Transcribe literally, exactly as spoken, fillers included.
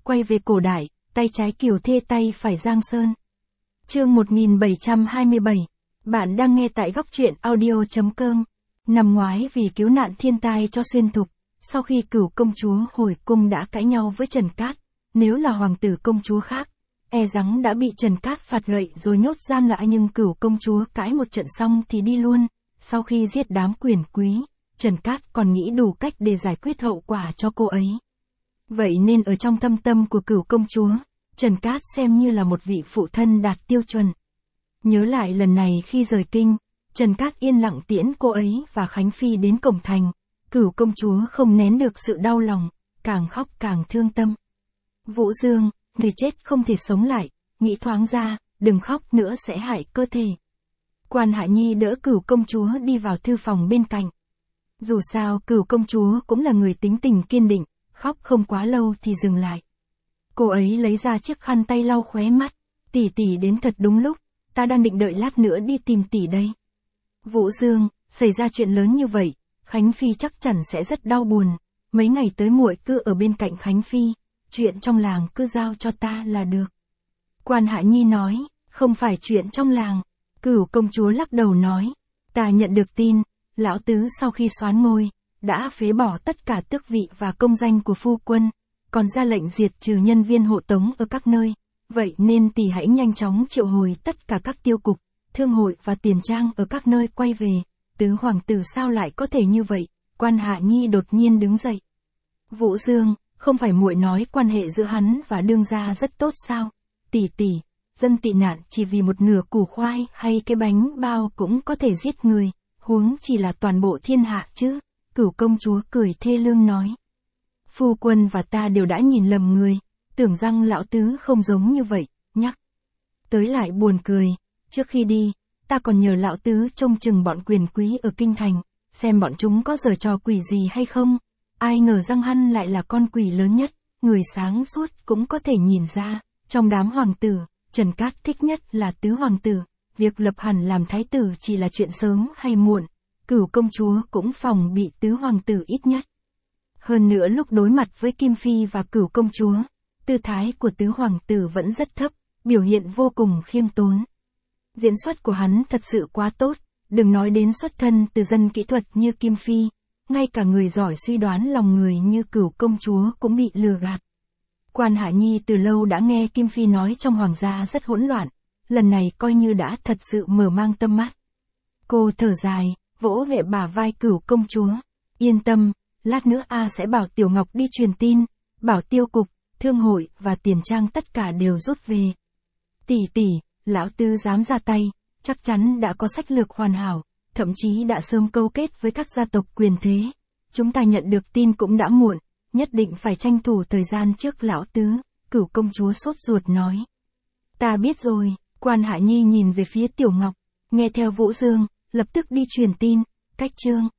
quay về cổ đại, tay trái Kiều Thê tay phải Giang Sơn. Chương một nghìn bảy trăm hai mươi bảy. Bạn đang nghe tại góc truyện audio chấm com. Năm ngoái vì cứu nạn thiên tai cho Xuyên Thục, sau khi Cửu công chúa hồi cung đã cãi nhau với Trần Cát, nếu là hoàng tử công chúa khác, e rằng đã bị Trần Cát phạt gậy rồi nhốt giam lại, nhưng Cửu công chúa cãi một trận xong thì đi luôn. Sau khi giết đám quyền quý, Trần Cát còn nghĩ đủ cách để giải quyết hậu quả cho cô ấy. Vậy nên ở trong thâm tâm của Cửu công chúa, Trần Cát xem như là một vị phụ thân đạt tiêu chuẩn. Nhớ lại lần này khi rời kinh, Trần Cát yên lặng tiễn cô ấy và Khánh Phi đến cổng thành, Cửu công chúa không nén được sự đau lòng, càng khóc càng thương tâm. Vũ Dương, người chết không thể sống lại, nghĩ thoáng ra, đừng khóc nữa sẽ hại cơ thể. Quan Hạ Nhi đỡ Cửu công chúa đi vào thư phòng bên cạnh. Dù sao Cửu công chúa cũng là người tính tình kiên định, khóc không quá lâu thì dừng lại. Cô ấy lấy ra chiếc khăn tay lau khóe mắt, tỷ tỷ đến thật đúng lúc, ta đang định đợi lát nữa đi tìm tỷ đây. Vũ Dương, xảy ra chuyện lớn như vậy, Khánh Phi chắc chắn sẽ rất đau buồn, mấy ngày tới muội cứ ở bên cạnh Khánh Phi, chuyện trong làng cứ giao cho ta là được. Quan Hạ Nhi nói, không phải chuyện trong làng. Cửu công chúa lắc đầu nói, ta nhận được tin, lão tứ sau khi soán ngôi, đã phế bỏ tất cả tước vị và công danh của phu quân, còn ra lệnh diệt trừ nhân viên hộ tống ở các nơi, vậy nên tỷ hãy nhanh chóng triệu hồi tất cả các tiêu cục, thương hội và tiền trang ở các nơi quay về. Tứ hoàng tử sao lại có thể như vậy? Quan Hạ Nhi đột nhiên đứng dậy. Vũ Dương, không phải muội nói quan hệ giữa hắn và đương gia rất tốt sao? Tỷ tỷ, dân tị nạn chỉ vì một nửa củ khoai hay cái bánh bao cũng có thể giết người, huống chỉ là toàn bộ thiên hạ chứ. Cửu công chúa cười thê lương nói. Phu quân và ta đều đã nhìn lầm người, tưởng rằng lão tứ không giống như vậy, nhắc tới lại buồn cười. Trước khi đi, ta còn nhờ lão tứ trông chừng bọn quyền quý ở kinh thành, xem bọn chúng có giở trò quỷ gì hay không. Ai ngờ răng hăn lại là con quỷ lớn nhất, người sáng suốt cũng có thể nhìn ra. Trong đám hoàng tử, Trần Cát thích nhất là tứ hoàng tử, việc lập hẳn làm thái tử chỉ là chuyện sớm hay muộn. Cửu công chúa cũng phòng bị tứ hoàng tử ít nhất. Hơn nữa lúc đối mặt với Kim Phi và Cửu công chúa, tư thái của tứ hoàng tử vẫn rất thấp, biểu hiện vô cùng khiêm tốn. Diễn xuất của hắn thật sự quá tốt, đừng nói đến xuất thân từ dân kỹ thuật như Kim Phi, ngay cả người giỏi suy đoán lòng người như Cửu công chúa cũng bị lừa gạt. Quan Hạ Nhi từ lâu đã nghe Kim Phi nói trong hoàng gia rất hỗn loạn, lần này coi như đã thật sự mở mang tâm mắt. Cô thở dài, vỗ về bả vai Cửu công chúa, yên tâm, lát nữa A sẽ bảo Tiểu Ngọc đi truyền tin, bảo tiêu cục, thương hội và tiền trang tất cả đều rút về. Tỷ tỷ, lão tứ dám ra tay, chắc chắn đã có sách lược hoàn hảo, thậm chí đã sớm câu kết với các gia tộc quyền thế. Chúng ta nhận được tin cũng đã muộn, nhất định phải tranh thủ thời gian trước lão tứ. Cửu công chúa sốt ruột nói. Ta biết rồi. Quan Hạ Nhi nhìn về phía Tiểu Ngọc, nghe theo Vũ Dương, lập tức đi truyền tin. Cách chương